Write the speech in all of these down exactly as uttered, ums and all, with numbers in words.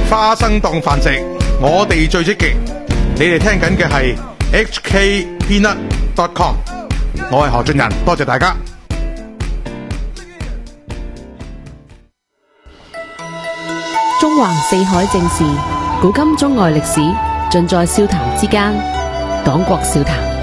花生當飯食，我哋最積極。你哋聽緊嘅係 H K Peanut dot com， 我係何俊仁，多謝大家。 中橫四海正事，古今中外歷史，盡在笑談之間。黨國笑談。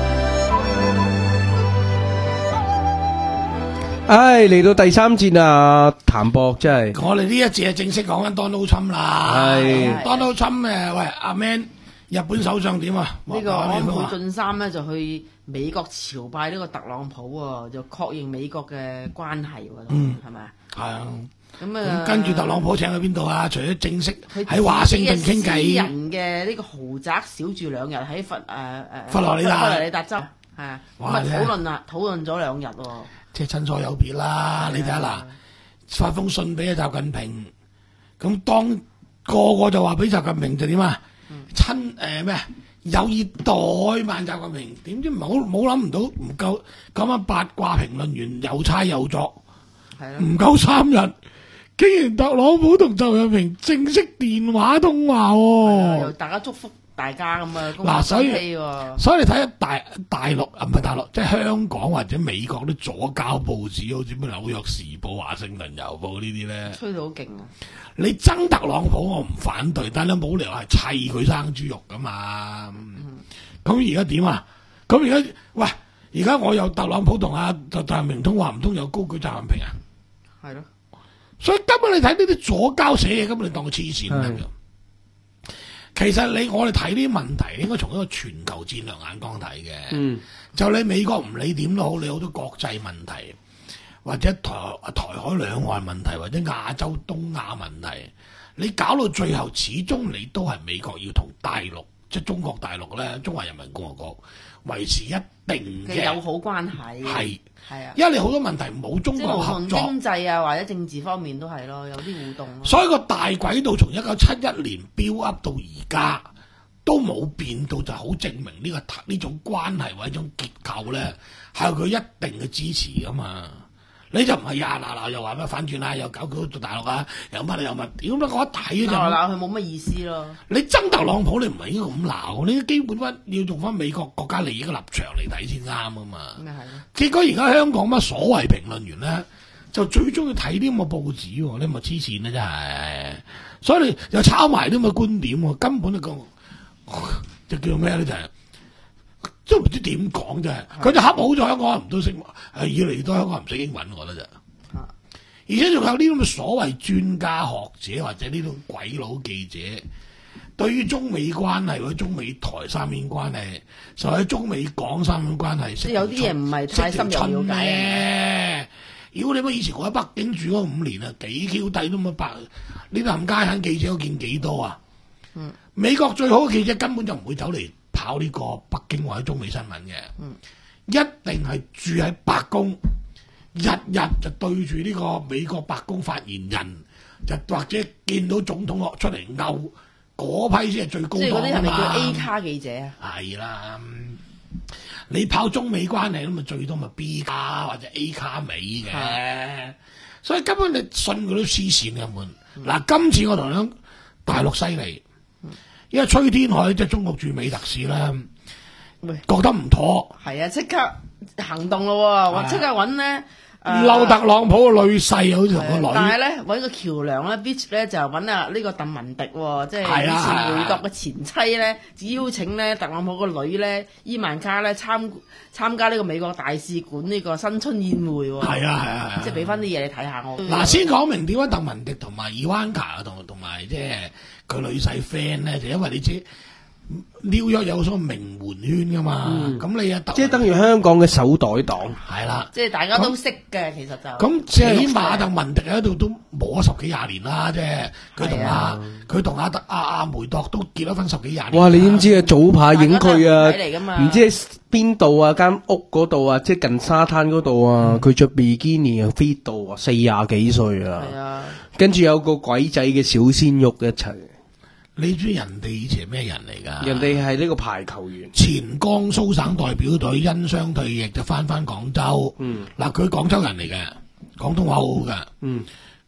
唉，嚟到第三節啊，譚博真係。 我哋呢一節係正式講緊 Donald Trump 啦。 係 Donald Trump 誒，喂阿 Man，日本首相點啊？ 呢個安倍晉三咧就去美國朝拜呢個特朗普喎，就確認美國嘅關係喎， 嗯， 係咪啊？ 係啊。 咁啊， 跟住特朗普請去邊度啊？除咗正式喺華盛頓傾偈， 私人嘅呢個豪宅小住兩日喺佛誒誒佛羅里達佛羅里達州，係啊，咁啊討論啦，討論咗兩日喎。 即係親疏有別啦，你睇下嗱，發封信俾阿習近平，咁當個個就話俾習近平就點啊？親誒咩啊？有意怠慢習近平，點知冇冇諗唔到唔夠咁樣八卦評論員又猜又作，唔夠三日，竟然特朗普同習近平正式電話通話喎， 又大家祝福大家咁啊！ 嗱，所以所以你睇下大大陸啊，唔係大陸，即係香港或者美國啲左膠報紙，好似咩紐約時報、華盛頓郵報呢啲咧， 吹到好勁啊！ 你憎特朗普，我唔反對，但係你冇理由係砌佢生豬肉噶嘛。咁而家點啊？咁而家喂，而家我有特朗普同阿習近平通話，唔通有高舉習近平啊？ 係咯。所以根本你睇呢啲左膠寫嘢，根本你當佢黐線咁樣。其實你我哋睇呢啲問題，應該從一個全球戰略眼光睇嘅。嗯，就你美國唔理點都好，你好多國際問題，或者台台海兩岸問題，或者亞洲東亞問題，你搞到最後，始終你都係美國要同大陸，即係中國大陸咧，中華人民共和國維持一定嘅友好關係。係係啊， 因為你好多問題冇中國合作， 經濟啊或者政治方面都係咯，有啲互動。 所以個大軌道從一九七一年 build up 到而家都冇變到，就好證明呢、這個呢種關係或者一種結構咧係有佢一定嘅支持噶嘛。你就唔係呀嗱嗱又話咩反轉啊，又搞佢做大陸啊，又乜又乜，屌乜我一睇就鬧鬧佢冇乜意思咯。 你憎特朗普，你唔係應該咁鬧，你基本翻要用翻美國國家利益嘅立場嚟睇先啱啊嘛。咁係咯。結果而家香港乜所謂評論員咧，就最中意睇啲咁嘅報紙喎，你咪黐線啦真係。所以你又抄埋啲咁嘅觀點喎，根本就講就叫咩咧就係、是。都唔知點講啫，佢就恰好咗香港人唔都識，係越嚟越多香港人唔識英文，我覺得就，而且仲有呢啲咁嘅所謂專家學者或者呢種鬼佬記者，對於中美關係或者中美台三面關係，甚至中美港三面關係， 即係有啲嘢唔係太深入了解。 如果你乜以前我喺北京住嗰五年啊，幾 Q 低都冇白，呢啲冚家鏟記者我見幾多啊？嗯，美國最好嘅記者根本就唔會走嚟跑呢個北京或者中美新聞嘅，嗯，一定係住喺白宮，日日就對住呢個美國白宮發言人，就或者見到總統落出嚟勾嗰批先係最高檔。即係嗰啲係咪叫 A 卡記者啊？ 係啦，你跑中美關係咁咪最多咪 B 卡或者 A 卡尾嘅，所以根本你信佢都黐線嘅門。嗱、嗯，今次我同你講大陸犀利。因為崔天凱即係中國駐美特使咧，覺得唔妥， 係啊，即刻行動咯，我即刻揾咧嬲特朗普個女婿，好似同個女， 但係咧揾個橋梁咧 ，Beach 咧就揾啊呢個鄧文迪，即係以前美國嘅前妻咧，邀請咧特朗普個女咧伊萬卡咧參參加呢個美國大使館呢個新春宴會喎， 係啊係啊係啊， 即係俾翻啲嘢你睇下我。 嗱，先講明點解鄧文迪同埋伊萬卡同同埋即係佢女婿 friend 咧，就因為你知。紐約有所名媛圈噶嘛，咁、嗯、你啊， 即係等於香港嘅手袋黨， 係啦， 即係大家都識嘅，其實就咁起碼鄧文迪喺度都冇咗十幾廿年啦，即係佢同阿佢同阿德阿阿梅鐸都結咗婚十幾廿年。 哇！你點知啊？早排影佢啊，唔知喺邊度啊？間屋嗰度啊，即係近沙灘嗰度啊，佢着比基尼啊 fit 到啊，四廿幾歲啊，係啊，跟住有個鬼仔嘅小鮮肉一齊。 你知人哋以前係咩人嚟㗎？ 人哋係呢個排球員， 前江蘇省代表隊因傷退役就翻翻廣州。嗯，嗱佢廣州人嚟嘅，廣東話好好㗎。嗯，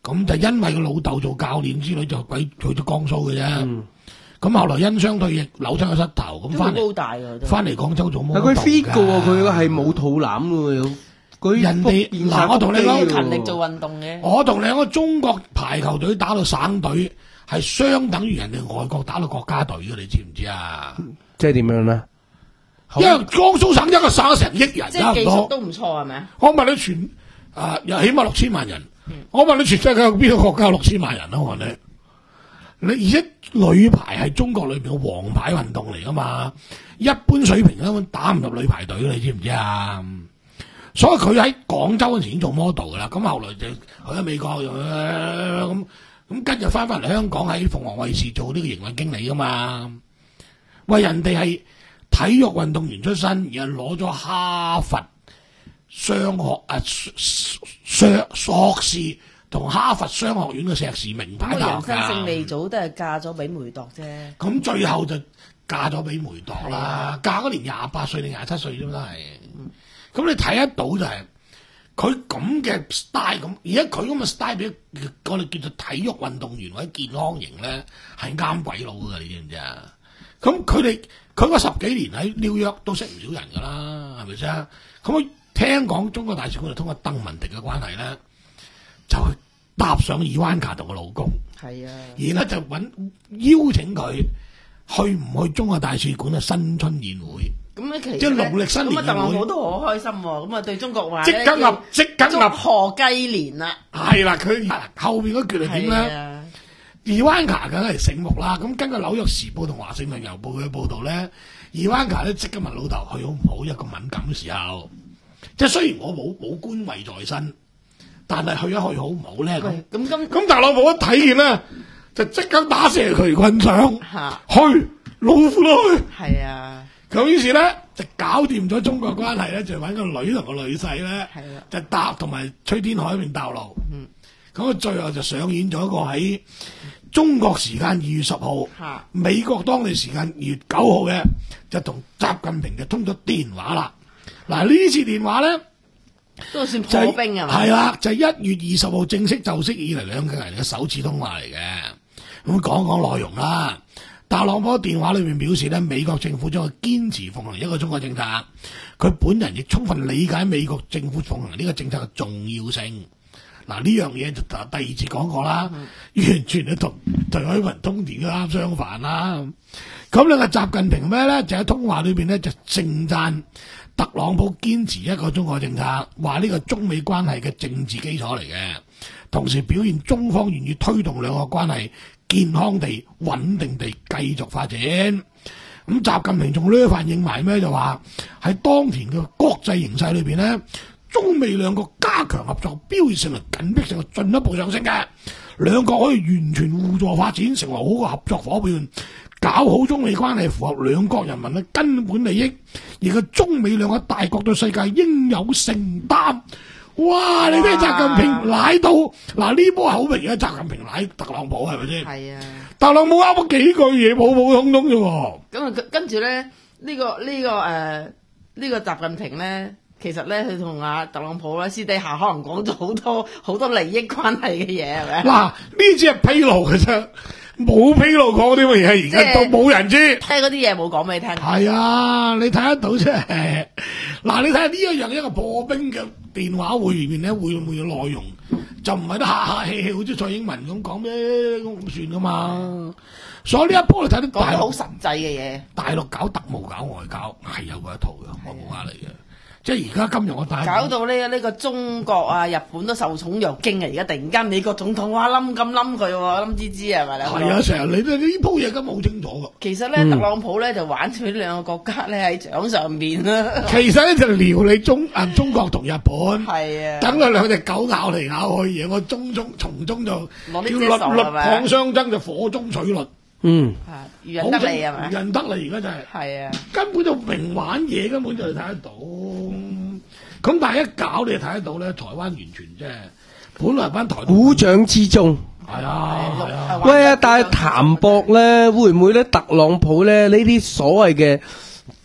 咁就因為個老豆做教練之類，就鬼去咗江蘇嘅啫。咁、嗯、後來因傷退役，扭親個膝頭，咁翻嚟翻嚟廣州做摩。 佢 fit 嘅喎，佢係冇肚腩嘅喎。 人哋嗱，我同你講， 勤力做運動嘅。 我同你講，中國排球隊打到省隊，係相等於人哋外國打到國家隊嘅，你知唔知啊？ 即係點樣咧？ 因為江蘇省一個省成億人， 即係技術都唔錯係咪？ 我問你全啊，又起碼六千萬人。嗯、我問你全世界有邊個國家有六千萬人啊？我問你，你而且女排係中國裏邊嘅王牌運動嚟噶嘛？一般水平根本打唔入女排隊，你知唔知啊？所以佢喺廣州嗰時已經做 model 噶啦，咁後來就去咗美國，咁咁跟住翻翻嚟香港喺鳳凰衛視做呢個營運經理噶嘛。喂，人哋係體育運動員出身，而係攞咗哈佛商學啊碩碩士同哈佛商學院嘅碩士名牌大學。 人生勝利組都係嫁咗俾梅鐸啫。 咁最後就嫁咗俾梅鐸啦，嫁嗰年廿八歲定廿七歲啫嘛都係。咁、嗯、你睇得到就係佢咁嘅 style 咁，而家佢咁嘅 style 俾我哋叫做體育運動員或者健康型咧，係啱鬼佬㗎，你知唔知啊？咁佢哋佢嗰十幾年喺紐約都識唔少人㗎啦，係咪先？咁聽講中國大使館就通過鄧文迪嘅關係咧，就搭上伊萬卡同個老公，係啊，然後就揾邀請佢去唔去中國大使館嘅新春宴會。 咁咧，其實即係農曆新年， 咁啊，特朗普都好開心喎。咁啊，對中國話即刻立，即刻立祝賀雞年啦。 係啦，佢後邊嗰句係點咧？伊萬卡梗係醒目啦。咁根據紐約時報同華盛頓郵報嘅報導咧，伊萬卡咧即刻問老豆去好唔好？一個敏感嘅時候，即係雖然我冇冇官位在身，但係去一去好唔好咧？咁咁咁咁，特朗普一睇見咧，就即刻打蛇隨棍上，去老虎都去。係啊。咁於是咧就搞掂咗中國關係咧，就揾個女同個女婿咧，就搭同埋崔天凱邊搭路。咁啊，最後就上演咗一個喺中國時間二月十號，美國當地時間二月九號嘅，就同習近平就通咗電話啦。嗱，呢次電話咧都算破冰啊嘛。 係啦，就係一月二十號正式就職以嚟兩個人嘅首次通話嚟嘅。咁講講內容啦。特朗普電話裏面表示咧，美國政府將會堅持奉行一個中國政策，佢本人亦充分理解美國政府奉行呢個政策嘅重要性。嗱，呢樣嘢就第二次講過啦，嗯、完全係同徐海文通電啱相反啦。咁兩個習近平咩咧，就喺通話裏邊咧就盛讚特朗普堅持一個中國政策，話呢個中美關係嘅政治基礎嚟嘅，同時表現中方願意推動兩個關係健康地、穩定地繼續發展。咁習近平仲呢反應埋咩？就話喺當前嘅國際形勢裏邊呢，中美兩國加強合作，標誌性同緊迫性係進一步上升嘅。兩國可以完全互助發展，成為好嘅合作伙伴，搞好中美關係，符合兩國人民嘅根本利益。而個中美兩個大國對世界應有承擔。哇！你睇習近平奶到嗱呢波口味啊！習近平奶特朗普係咪先？係啊，特朗普啱咗幾句嘢，普普通通啫喎。咁啊， 跟住咧，呢、這個呢、這個誒，呢、呃這個習近平咧，其實咧佢同阿特朗普咧私底下可能講咗好多好多利益關係嘅嘢，係咪？嗱， 呢只係披露嘅啫，冇披露過啲乜嘢，而家都冇人知。 聽嗰啲嘢冇講俾你聽。 係啊，你睇得到啫。嗱，你睇下呢一樣一個破冰嘅電話會裏面咧，會唔會有內容？就唔係得客客氣氣，好似蔡英文咁講咩咁算噶嘛？所以呢一波你睇到大陸好實際嘅嘢， 大陸搞特務搞外交係有嗰一套嘅，我冇話你嘅。即係而家今日我大搞到呢呢個中國啊、日本都受寵若驚啊！而家突然間美國總統哇冧咁冧佢喎，冧吱吱係咪？ 係啊，成日你呢呢鋪嘢咁冇清楚㗎。 其實咧，嗯、特朗普咧就玩住呢兩個國家咧喺掌上邊啦。 其實咧就撩你中啊中國同日本， 係啊， 等佢兩隻狗咬嚟咬去，而我中中從中就叫律律抗相爭，就火中取律。嗯， 係愚人得利係咪？ 愚人得利而家就係、是，係啊，根本就明玩嘢，根本就睇得到。咁但係一搞你就睇得到咧，台灣完全即係本來班台鼓掌之中， 係啊係啊。喂啊，但係譚博咧會唔會咧？特朗普咧呢啲所謂嘅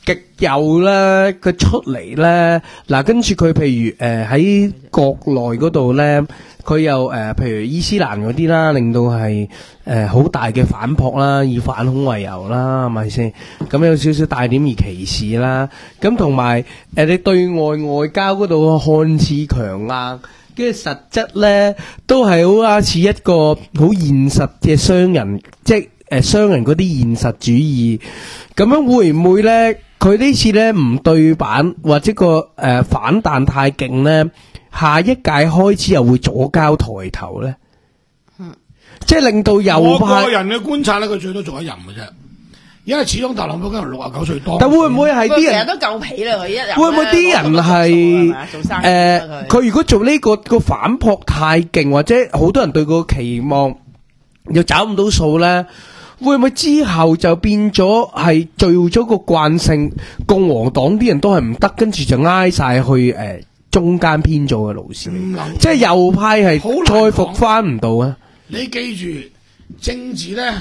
極右咧，佢出嚟咧，嗱跟住佢譬如誒喺、呃、國內嗰度咧，佢又誒、呃、譬如伊斯蘭嗰啲啦，令到係誒好大嘅反撲啦，以反恐為由啦，係咪先？咁有少少帶點而歧視啦，咁同埋誒你對外外交嗰度看似強硬。跟住實質咧，都係好似一個好現實嘅商人，即係誒商人嗰啲現實主義。咁樣會唔會咧？佢呢次咧唔對版，或者個誒、呃、反彈太勁咧，下一屆開始又會左膠抬頭咧？嗯，即係令到右派。 我個人嘅觀察咧，佢最多做一任嘅啫。因為始終特朗普今日六十九歲多， 但會唔會係啲人成日都夠皮啦？佢一日會唔會啲人係誒？佢如果做呢、這個個反撲太勁，或者好多人對個期望又找唔到數咧，會唔會之後就變咗係做咗個慣性？共和黨啲人都係唔得，跟住就挨晒去誒、呃、中間偏左嘅路線，即係右派係再復翻唔到啊！ 你記住政治咧。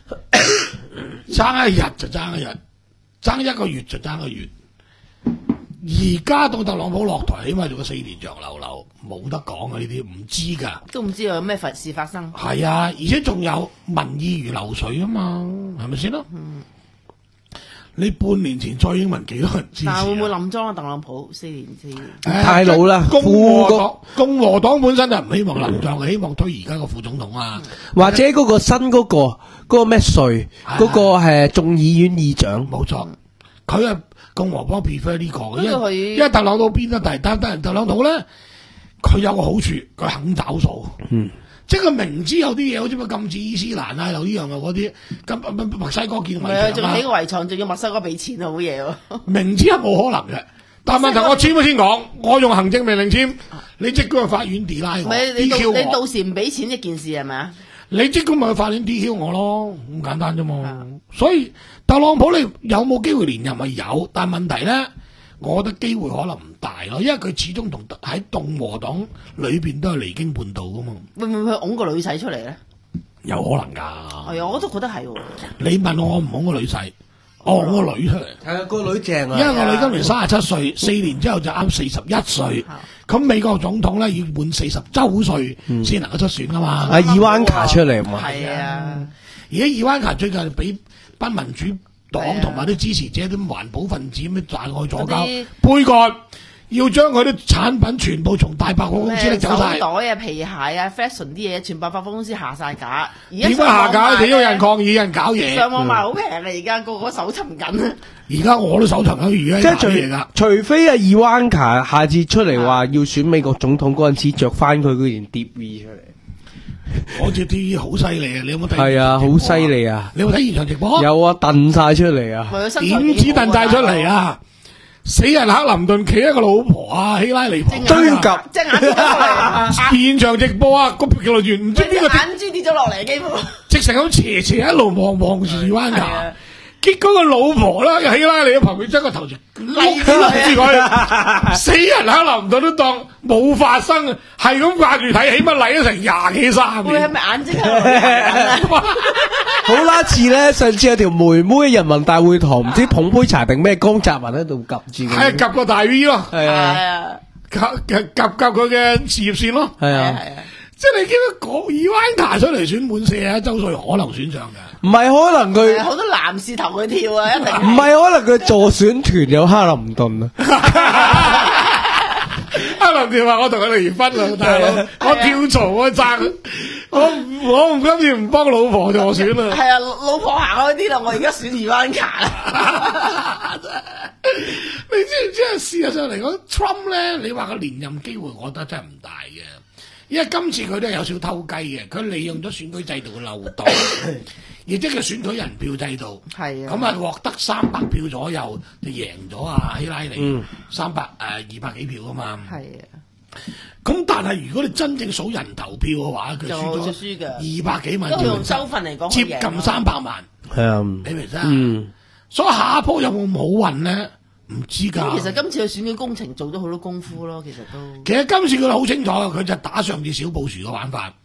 爭一日就爭一日，爭一個月就爭一個月。而家到特朗普落台，起碼做個四年着流流，冇得講啊！呢啲唔知噶， 都唔知有咩事發生。 係啊，而且仲有民意如流水啊嘛，係咪先咯？嗯，你半年前蔡英文幾多人支持、啊？ 但會唔會冧莊啊？特朗普四年四年、 哎、太老啦。 共和黨共和黨本身就唔希望冧莊，希望推而家個副總統啊， 或者嗰個新嗰、那個嗰、那個咩稅嗰個係眾議院議長， 冇錯，佢啊共和黨 prefer 呢、這個，因為因為特朗普邊得第單單人特朗普咧，佢有個好處，佢肯找數，嗯，即係佢明知有啲嘢，好似乜禁止伊斯蘭啊，有呢樣啊嗰啲，咁墨西哥建圍牆啊， 仲起個圍牆，仲要墨西哥俾錢啊，好嘢喎！ 明知係冇可能嘅，但問題我簽咗先講，我用行政命令簽，你即管去法院 deny 我 ，D Q 我， 你到時唔俾錢一件事係咪啊？ 你即管咪去法院 D Q 我咯，咁簡單啫嘛。所以特朗普你有冇機會連任咪有，但問題咧，我覺得機會可能唔大咯，因為佢始終同喺共和黨裏邊都係離經叛道噶嘛。 會唔會去拱個女仔出嚟咧？ 有可能噶。 係啊，我都覺得係。 你問我，我唔拱個女仔，我拱個女出嚟。 係啊，個女正啊。 因為個女今年三十七歲，四年之後就啱四十一歲。咁美國總統咧要滿四十周歲先能夠出選噶嘛？ 阿伊萬卡出嚟嘛？ 係啊。 而家伊萬卡最近俾班民主黨同埋啲支持者啲環保分子咩大愛左膠杯葛，要將佢啲產品全部從大百貨公司拎走晒。 手袋啊、皮鞋啊、fashion 啲嘢，全部百貨公司下晒架。 點解下架？點解有人抗議？有人搞嘢？ 上網賣好平啊！而家個個搜尋緊。 而家我都搜尋緊，而家即係除除非阿伊萬卡下次出嚟話要選美國總統嗰陣時，着翻佢嗰件 D V 出嚟。 我隻 D V 好犀利啊！你有冇睇？ 係啊，好犀利啊！ 你有冇睇現場直播？ 有啊，燉晒出嚟啊！ 點知燉晒出嚟啊！死人克林頓企一個老婆啊，希拉里追及， 隻眼跌咗落嚟。 現場直播啊，個評論員唔知邊個眼珠跌咗落嚟，幾乎直成咁斜斜一路望望住伊萬卡。結果個老婆啦，希拉里喺旁邊將個頭就笠住佢，死人克林頓都當冇發生，係咁掛住睇，起碼嚟咗成廿幾三年。 會係咪眼睛啊？ 好啦，似咧上次有條妹妹人民大會堂唔知捧杯茶定咩，江澤民喺度及住佢， 係及個大 V 咯， 係啊， 及及及佢嘅事業線咯， 係啊， 即係你見到講伊萬卡出嚟選滿四十一周歲，可能選上嘅。 唔係可能佢好多男士投佢跳啊，一定唔係可能佢助選團有克林頓啊。 克林頓話我同佢離婚啦，大佬，我跳槽我爭，我我唔今次唔幫老婆助選啦。 係啊，老婆行開啲啦，我而家選伊萬卡啦。 你知唔知啊？事實上嚟講 ，Trump 咧，你話佢連任機會，我覺得真係唔大嘅。因為今次佢都係有少偷雞嘅，佢利用咗選舉制度嘅漏洞，亦即係選舉人票制度。係啊，咁啊獲得三百票左右就贏咗啊希拉里三百誒二百幾票啊嘛。係啊，咁但係如果你真正數人投票嘅話，佢輸咗輸嘅二百幾萬， 都用州份嚟講， 接近三百萬。係啊，你明唔明啊？嗯，所以下一鋪有冇冇運咧？唔知㗎。 其實今次嘅選舉工程做咗好多功夫咯，其實都。 其實今次佢好清楚，佢就打上次小布殊嘅玩法，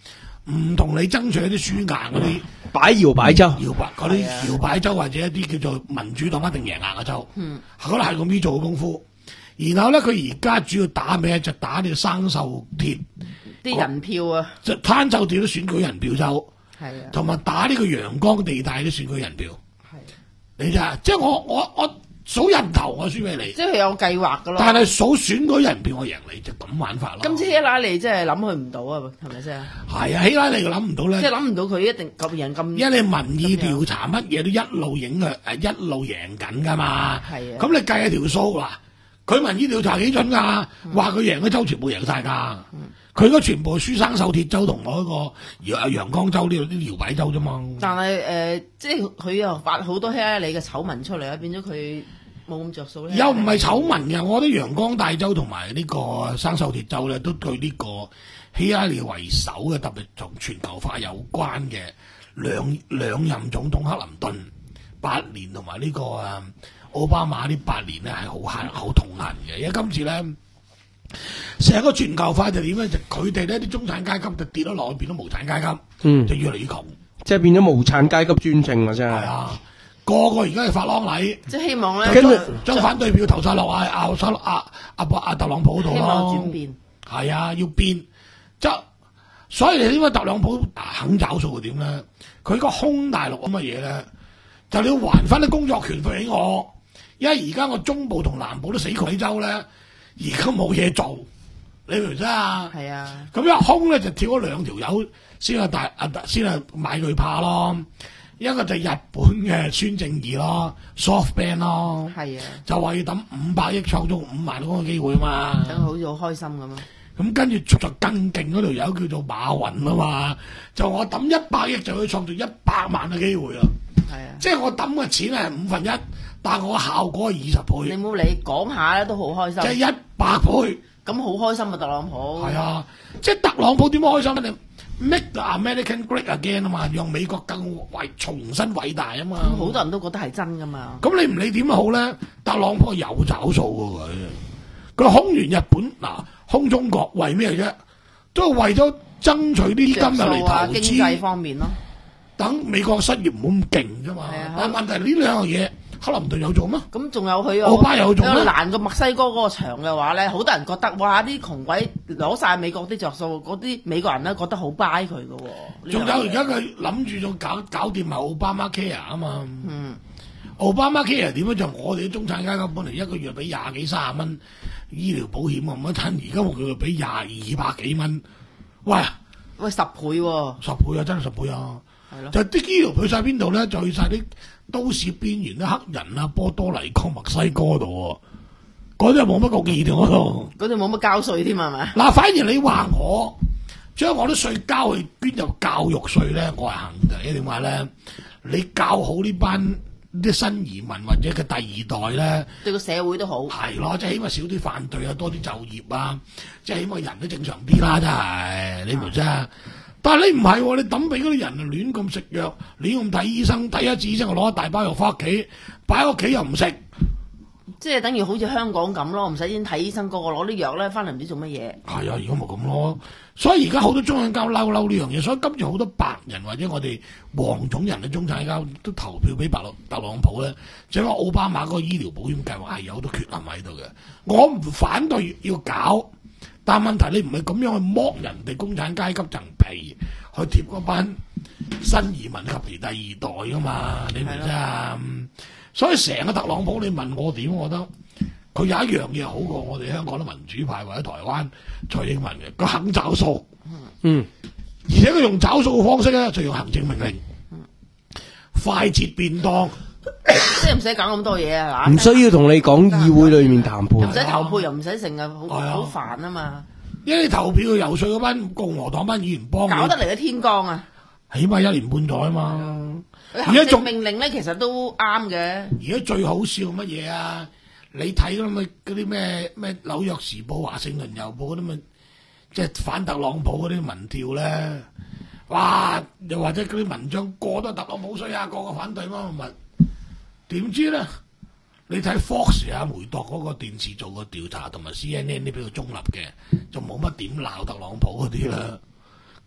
唔同你爭取一啲輸硬嗰啲擺搖擺州， 搖擺嗰啲搖擺州或者一啲叫做民主黨一定贏硬嘅州，嗯，可能係咁樣做嘅功夫。然後咧，佢而家主要打咩？就打呢個生鏽鐵啲人票啊， 就攤鏽鐵啲選舉人票州， 係啊， 同埋打呢個陽光地帶啲選舉人票， 係你咋？即係我我我數人頭我輸俾你， 即係佢有計劃噶咯。 但係數選舉人票我贏你，就咁玩法咯。 今次希拉里真係諗佢唔到啊，係咪先？ 係啊，希拉里佢諗唔到咧， 即係諗唔到佢一定咁贏咁。 因為你民意調查乜嘢都一路影響誒，一路贏緊噶嘛。係啊，咁你計下條數嗱。佢民意調查幾準㗎？話佢贏嘅州全部贏晒㗎。佢嗰全部輸生鏽鐵州同我嗰個陽陽光州呢度啲搖擺州啫嘛。但係誒、呃，即係佢又發好多希拉里嘅醜聞出嚟啊，變咗佢冇咁着數咧。又唔係醜聞嘅，我覺得陽光大州同埋呢個生鏽鐵州咧，都對呢個希拉里為首嘅，特別同全球化有關嘅兩兩任總統克林頓八年同埋呢個啊。奧巴馬呢八年咧係好恨好痛恨嘅，因為今次咧成個全球化就點咧？就佢哋呢啲中產階級就跌咗落去，變咗無產階級，嗯，就越嚟越窮，即係變咗無產階級專政啊！真係，係啊，個個而家係發狼禮，即係希望咧，跟住將反對票投晒落啊阿阿阿阿特朗普度咯，希望轉變，係啊，要變，即所以你點解特朗普肯找數係點咧？佢個空大陸咁嘅嘢咧，就你要還翻啲工作權俾我。因為而家我中部同南部都死鬼州咧，而家冇嘢做，你明唔明啊？係啊，咁一空咧就跳咗兩條友先係大啊，先係買佢怕咯。一個就係日本嘅孫正義咯 ，SoftBank 咯，係啊，就話要抌五百億創造五萬嗰個機會啊嘛，等好似好開心咁啊。咁跟住就更勁嗰條友叫做馬雲啊嘛，就我抌一百億就可以創造一百萬嘅機會啊。係啊，即係我抌嘅錢係五分一。但係我效果係二十倍，你冇理講下咧都好開心，即係一百倍，咁好開心啊！特朗普係啊，即係特朗普點樣開心咧？你 make the American great again 啊嘛，讓美國更偉重新偉大啊嘛，好多人都覺得係真噶嘛。咁你唔理點好咧，特朗普有找數㗎佢，佢空完日本嗱，空中國為咩啫？都係為咗爭取啲金入嚟投資，經濟方面咯。等美國失業唔好咁勁啫嘛。但係問題呢兩樣嘢。克林頓有做咩？咁仲有佢奧巴有做咩？攔個墨西哥嗰個場嘅話咧，好多人覺得哇！啲窮鬼攞晒美國啲着數，嗰啲美國人咧覺得好 buy 佢嘅喎。仲有而家佢諗住仲搞搞掂埋奧巴馬 care 啊嘛。嗯，奧巴馬 care 點樣就我哋啲中產階級本嚟一個月俾廿幾三十蚊醫療保險啊，咁一陣而家佢俾廿二百幾蚊，喂喂十倍喎、啊！十倍啊，真係十倍啊！係咯，就啲醫療去晒邊度咧？就去晒啲都市邊緣啲黑人啊，波多黎各、墨西哥度，嗰啲又冇乜國義嗰度，嗰度冇乜交稅添係咪？嗱，反而你話我將我啲稅交去捐入教育稅咧，我係肯嘅。點解咧？你教好呢班啲新移民或者嘅第二代咧，對個社會都好。係咯，即係起碼少啲犯罪啊，多啲就業啊，即係起碼人都正常啲啦，真係你明唔明啊？但係你唔係喎，你抌俾嗰啲人啊，亂咁食藥，亂咁睇醫生，睇一次醫生，我攞一大包藥翻屋企，擺喺屋企又唔食，即係等於好似香港咁咯，唔使先睇醫生，個個攞啲藥咧翻嚟唔知做乜嘢。係啊，而家咪咁咯，所以而家好多中產階級嬲嬲呢樣嘢，所以今次好多白人或者我哋黃種人嘅中產階級都投票俾白特特朗普咧，就因為奧巴馬嗰個醫療保險計劃係有好多缺陷喺度嘅，我唔反對要搞。但問題你唔係咁樣去剝人哋中產階級層皮，去貼嗰班新移民及其第二代噶嘛？你明唔明啊？所以成個特朗普，你問我點，我覺得佢有一樣嘢好過我哋香港啲民主派或者台灣蔡英文嘅，佢肯找數，嗯，而且佢用找數嘅方式咧，就用行政命令，嗯、快捷便當。即係唔使搞咁多嘢啊！唔需要同你講議會裏面談判，唔使投票又唔使成日好好煩啊嘛！因為你投票游說嗰班共和黨班議員幫搞得嚟嘅天光啊！起碼一年半載啊嘛！而家仲命令咧，其實都啱嘅。而家最好笑乜嘢啊？你睇咁嘅嗰啲咩咩紐約時報、華盛頓郵報嗰啲咪即係反特朗普嗰啲民調咧？哇！又或者嗰啲文章過得特朗普衰啊，個個反對乜乜乜。點知咧？你睇 Fox 啊、梅鐸嗰個電視做個調查，同埋 C N N 呢比較中立嘅，就冇乜點鬧特朗普嗰啲啦。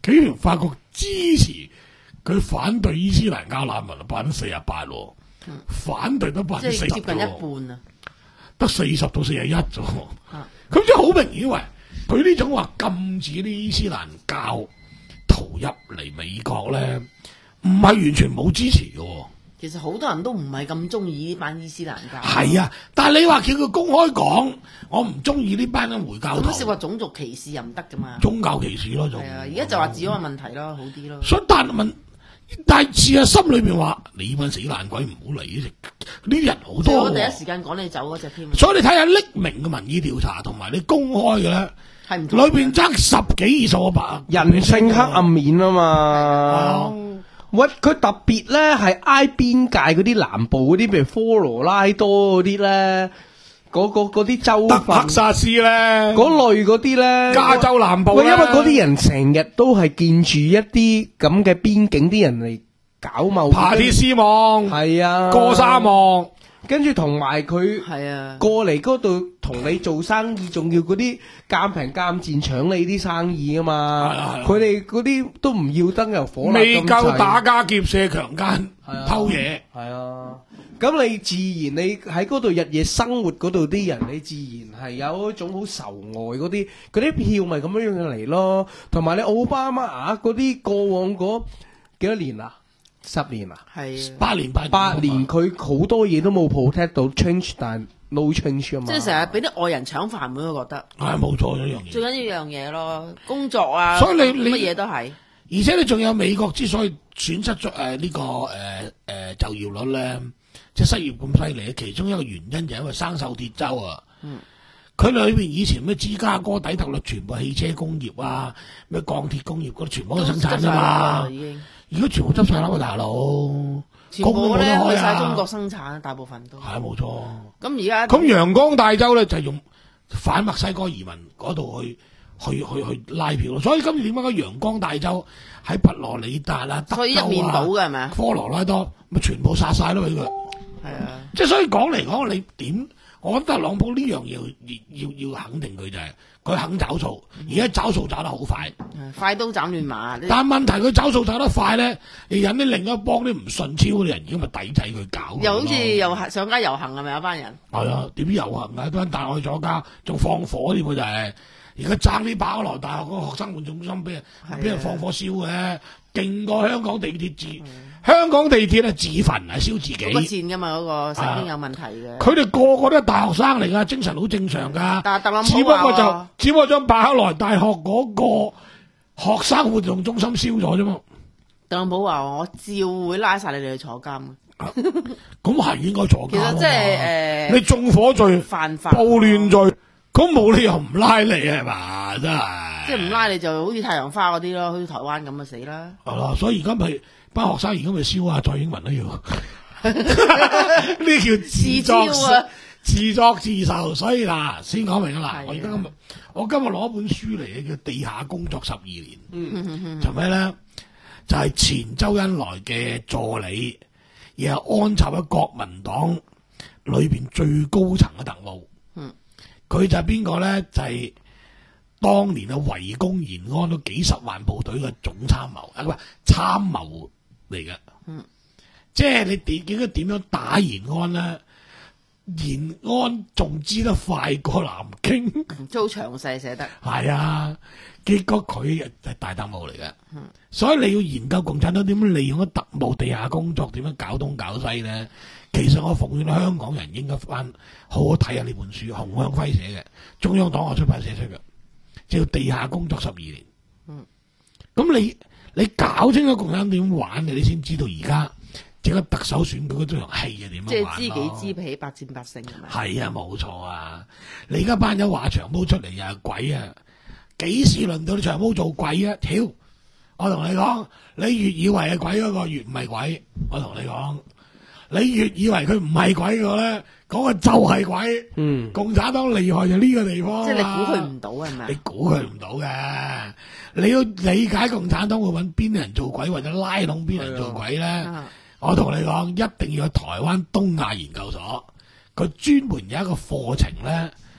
竟然發覺支持佢反對伊斯蘭教難民百分之四十八，反對得百分之四十， 即係接近一半啊， 得四十到四十一啫。咁即係好明顯，喂，佢呢種話禁止啲伊斯蘭教徒入嚟美國咧，唔係完全冇支持嘅。 其實好多人都唔係咁中意呢班伊斯蘭教。 係啊，但係你話叫佢公開講，我唔中意呢班嘅回教徒。 咁涉話種族歧視又唔得噶嘛？ 宗教歧視咯，就係啊，而家就話治安問題咯，好啲咯。 所以但問，但係事實心裏邊話，你班死爛鬼唔好嚟呢啲人好多。 我第一時間趕你走嗰隻添。 所以你睇下匿名嘅民意調查同埋你公開嘅咧， 係唔同。 裏邊爭十幾二十個百， 人性黑暗面啊嘛。喂，佢特別咧係挨邊界嗰啲南部嗰啲，譬如科羅拉多嗰啲咧，嗰個嗰啲州份， 德克薩斯咧， 嗰類嗰啲咧， 加州南部。 喂，因為嗰啲人成日都係見住一啲咁嘅邊境啲人嚟搞貿易， 爬鐵絲網， 係啊， 過沙漠。 跟住同埋佢係啊， 過嚟嗰度同你做生意，仲要嗰啲鑑平鑑賤搶你啲生意啊嘛！佢哋嗰啲都唔要燈油火蠟， 未夠打家劫舍強姦偷嘢。 係啊，咁你自然你喺嗰度日夜生活嗰度啲人，你自然係有一種好仇外嗰啲，嗰啲票咪咁樣樣嚟咯。同埋你奧巴馬啊嗰啲過往嗰幾多年啊？十年啊， 係八年八年， 八年佢好多嘢都冇 protect 到 change， 但 no change 啊嘛。 即係成日俾啲外人搶飯碗，我覺得係冇錯呢樣嘢。 最緊要樣嘢咯，工作啊， 所以你你乜嘢都係。 而且你仲有美國之所以損失咗誒呢個誒誒、呃、就業率咧，即係失業咁犀利，其中一個原因就係因為生鏽鐵州啊。嗯。佢裏邊以前咩芝加哥底特律全部汽車工業啊，咩鋼鐵工業嗰啲全部都生產㗎嘛。已經。而家全部執晒啦，大佬， 全部咧去晒中國生產，大部分都係冇錯。 咁而家咁陽光大州咧就係、是、用反墨西哥移民嗰度去去去去拉票咯。所以今次點解個陽光大州喺佛羅里達啊、德州啊、 所以一面倒嘅係咪啊？ 科羅拉多咪全部殺晒咯俾佢。 係啊，即係所以講嚟講，你點？我覺得特朗普呢樣嘢要要要肯定佢就係、是、佢肯找數，而家找數找得好快， 快刀斬亂麻。 但係問題佢找數找得快咧，你引啲另一幫啲唔順超嗰啲人，已經咪抵制佢搞。 又好似又上街遊行係咪有班人？ 係啊，點遊行啊？班大愛咗家仲放火添，佢就係而家爭啲巴克萊大學嗰個學生活動中心俾人俾人放火燒嘅，勁過香港地鐵自。香港地鐵係自焚啊，燒自己。 嗰個線噶嘛，嗰、那個神經有問題嘅。 佢哋個個都係大學生嚟噶，精神好正常噶。 但係特朗普只不過就只不過將巴克萊大學嗰個學生活動中心燒咗啫嘛。 特朗普話：我照會拉晒你哋去坐監。 咁係應該坐監。 其實即係誒， 你縱火罪、 犯法、 暴亂罪，咁冇理由唔拉你係嘛？真係。 即係唔拉你就好似太陽花嗰啲咯，好似台灣咁啊死啦。 係啦，所以而家咪。班學生而家咪燒啊蔡英文都要，呢叫自作啊，自作自受。所以嗱，先講明啦。我而家今日我今日攞一本書嚟嘅，叫《地下工作十二年》。嗯，就咩咧？就係、是、前周恩來嘅助理，然後安插喺國民黨裏邊最高層嘅特務。嗯，佢就係邊個咧？就係、是。當年嘅圍攻延安都幾十萬部隊嘅總參謀，啊唔係參謀嚟嘅，嗯，即係你點應該點樣打延安咧？延安仲知得快過南京， 都好詳細寫得。 係啊，結果佢係大特務嚟嘅，嗯，所以你要研究共產黨點樣利用咗特務地下工作，點樣搞東搞西咧？其實我奉勸香港人應該翻好好睇下呢本書，洪向輝寫嘅，中央黨學出版社出嘅。叫地下工作十二年，嗯，咁你你搞清楚共產黨點玩嘅，你先知道而家整個特首選舉嗰種戲係點樣玩咯。 即係知己知彼，百戰百勝係咪？ 係啊，冇錯啊！你而家班友話長毛出嚟又係鬼啊！幾時輪到你長毛做鬼啊？屌！我同你講，你越以為係鬼嗰個越唔係鬼。我同你講，你越以為佢唔係鬼個咧。嗰個就係鬼，嗯，共產黨厲害就呢個地方， 即係你估佢唔到係咪？ 你估佢唔到嘅，你要理解共產黨會揾邊啲人做鬼，或者拉攏邊人做鬼咧？啊、我同你講，一定要去台灣東亞研究所，佢專門有一個課程咧，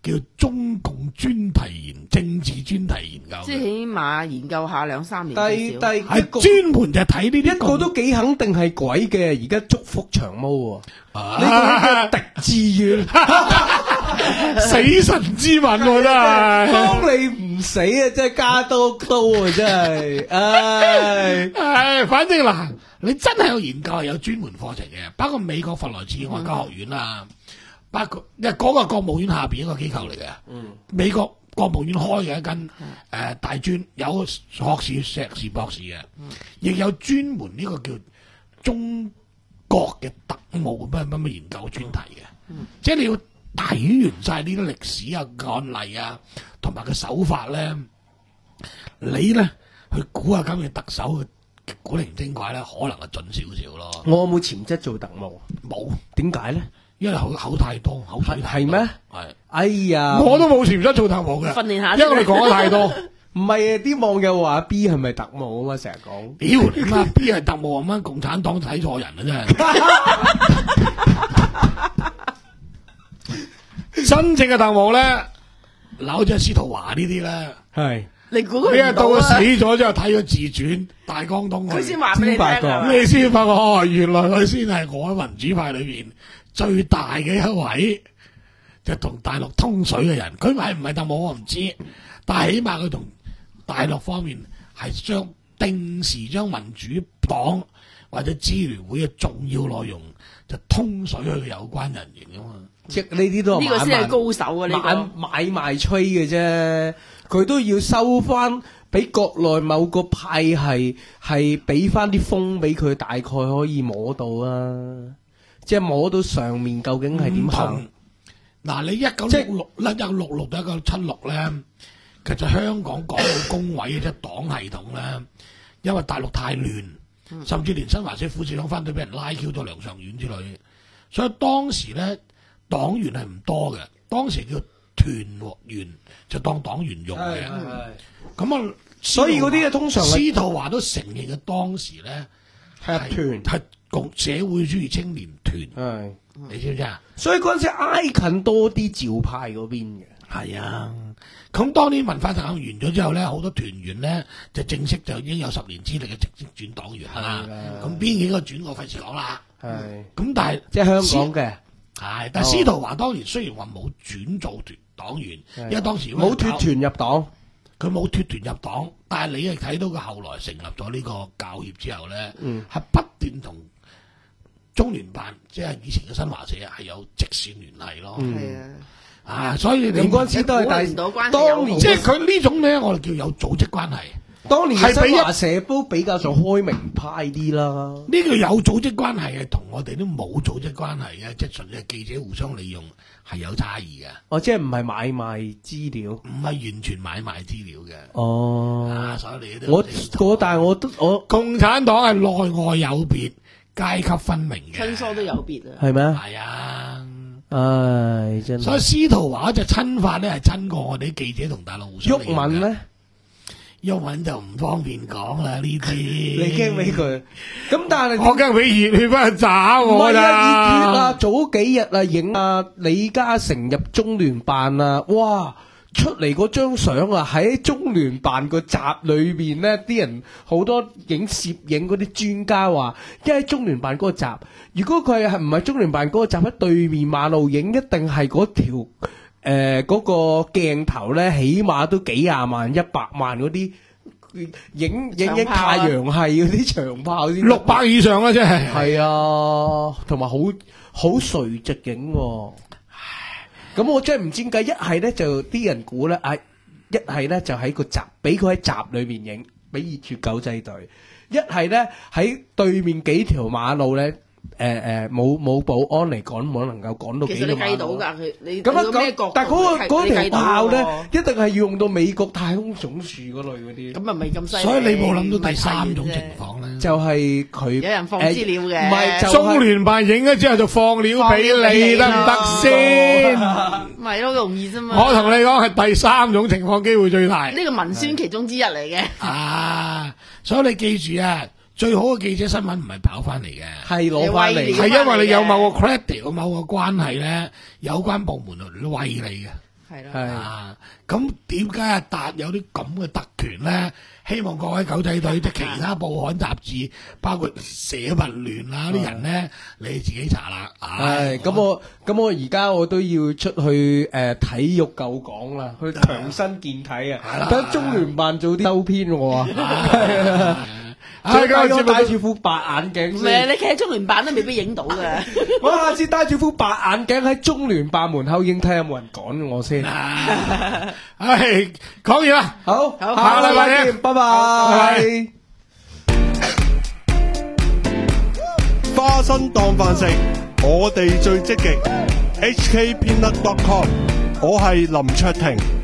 叫中共專題研政治專題研究， 即係起碼研究下兩三年但至少。 但係專門就睇呢啲一個都幾肯定係鬼嘅，而家祝福長毛喎， 啊呢個狄志遠， 死神之吻喎真係， 當你唔死啊，真係加多刀啊，真係，唉唉，反正嗱，你真係有研究係有專門課程嘅，包括美國佛萊茨外交學院啦。嗯包括，因為嗰個國務院下邊一個機構嚟嘅，嗯、美國國務院開嘅一間誒、呃、大專，有學士、碩士、博士嘅，亦、嗯、有專門呢個叫中國嘅特務乜乜乜研究專題嘅，嗯、即係你要睇完晒呢啲歷史啊、案例啊，同埋個手法咧，你咧去估下今日特首嘅古靈精怪咧，可能係準少少咯。 我有冇潛質做特務？ 冇， 點解咧？ 因為口口太多，口水太多。係咩？係。 哎呀， 我都冇潛質做特務嘅。 訓練下。 因為我哋講得太多。 唔係啊，啲網友話 B 係咪特務啊嘛？成日講。 屌你媽 B 係特務咁樣，共產黨睇錯人啊真係。真正嘅特務咧，嗱好似司徒華呢啲咧，係。 你估佢？ 你係到佢死咗之後睇咗自傳大江東， 佢先話俾你聽。 你先發覺哦，原來佢先係我喺民主派裏邊最大嘅一位，就同大陸通水嘅人。佢係唔係特務我唔知，但係起碼佢同大陸方面係將定時將民主黨或者支聯會嘅重要內容就通水去嘅有關人員噶嘛。 即呢啲都係呢個先係高手啊！呢、這個買賣吹嘅啫，佢都要收翻俾國內某個派系係俾翻啲風俾佢，大概可以摸到啊！即係摸到上面究竟係點行？ 嗱，你一九六六咧，一九六六到一九七六咧，其實香港港澳工委嘅即係黨系統咧，因為大陸太亂，甚至連新華社副社長翻到俾人拉 Q 咗梁尚遠之類，所以當時咧。黨員係唔多嘅，當時叫團員就當黨員用嘅。咁啊， 所以嗰啲啊通常司徒華都承認嘅當時咧係團係共社會主義青年團。係你知唔知啊？ 所以嗰陣時挨近多啲趙派嗰邊嘅。 係啊，咁當年文化大革命完咗之後咧，好多團員咧就正式就已經有十年資歷嘅直接轉黨員啦。咁邊幾個轉我費事講啦。係咁，但係即係香港嘅。 係，但係司徒華當年雖然話冇轉做團黨員，因為當時冇脱團入黨， 佢冇脱團入黨，但係你係睇到佢後來成立咗呢個教協之後咧，係、嗯、不斷同中聯辦，即係以前嘅新華社係有直線聯繫咯。係、嗯、啊，啊，所以你嗰陣時都係大當年，即係佢呢種咧，我哋叫有組織關係。 當年新華社都比較上開明派啲啦。 呢個有組織關係嘅，同我哋都冇組織關係嘅，即係純粹記者互相利用，係有差異嘅。 哦，即係唔係買賣資料， 唔係完全買賣資料嘅。 哦， 啊，所以你都我我但係我都我共產黨係內外有別，階級分明嘅， 親疏都有別啊。 係咩？ 係啊， 唉，真係。 所以司徒華就親法咧，係親過我哋啲記者同大陸互相利用嘅。 毓民咧？ 毓民就唔方便講啦，呢啲你驚俾佢？咁但係我驚俾熱血翻去炸我咋？ 唔係啊，熱血啊！早幾日啊，影啊李嘉誠入中聯辦啊，哇！出嚟嗰張相啊，喺中聯辦個閘裏邊咧，啲人好多影攝影嗰啲專家話，因為中聯辦嗰個閘，如果佢係唔係中聯辦嗰個閘喺對面馬路影，一定係嗰條。誒，嗰、呃那個鏡頭咧，起碼都幾廿萬、一百萬嗰啲影影影太陽系嗰啲長炮先， 六百以上啊，真係。 係啊，同埋好好垂直影、啊。咁我真係唔知點解，一係咧就啲人估咧，啊，一係咧就喺個閘，俾佢喺閘裏面影，俾熱血狗仔隊；一係咧喺對面幾條馬路咧。誒誒，冇冇保安嚟趕，冇能夠趕到幾多碼。其實你計到㗎，佢你咁樣，但係嗰個嗰條炮咧，一定係要用到美國太空總署嗰類嗰啲。咁啊，未咁犀利。所以你冇諗到第三種情況咧，就係佢有人放資料嘅，唔係中聯辦影咗之後就放料俾你得唔得先？ 咪咯，容易啫嘛。 我同你講係第三種情況機會最大。 呢個文宣其中之一嚟嘅。 啊，所以你記住啊。最好嘅記者新聞唔係跑翻嚟嘅， 係攞翻嚟， 係因為你有某個 credit，有某個關係咧，有關部門嚟餵你嘅。 係啦。 係啊，咁點解阿達有啲咁嘅特權咧？希望各位狗仔隊即係其他報刊雜誌，包括社民聯啊啲人咧，你自己查啦。 係咁我咁我而家我都要出去誒體育舊港啦，去強身健體啊！等中聯辦做啲周篇喎啊！最緊要戴住副白眼鏡唔係，你企喺中聯辦都未必影到㗎。 我下次戴住副白眼鏡喺中聯辦門口影，睇下有冇人趕我先。 唉，講完啦， 好， 好下個禮拜見，拜拜。 花生當飯食，我哋最積極。H K Peanut dot com， 我係林卓廷。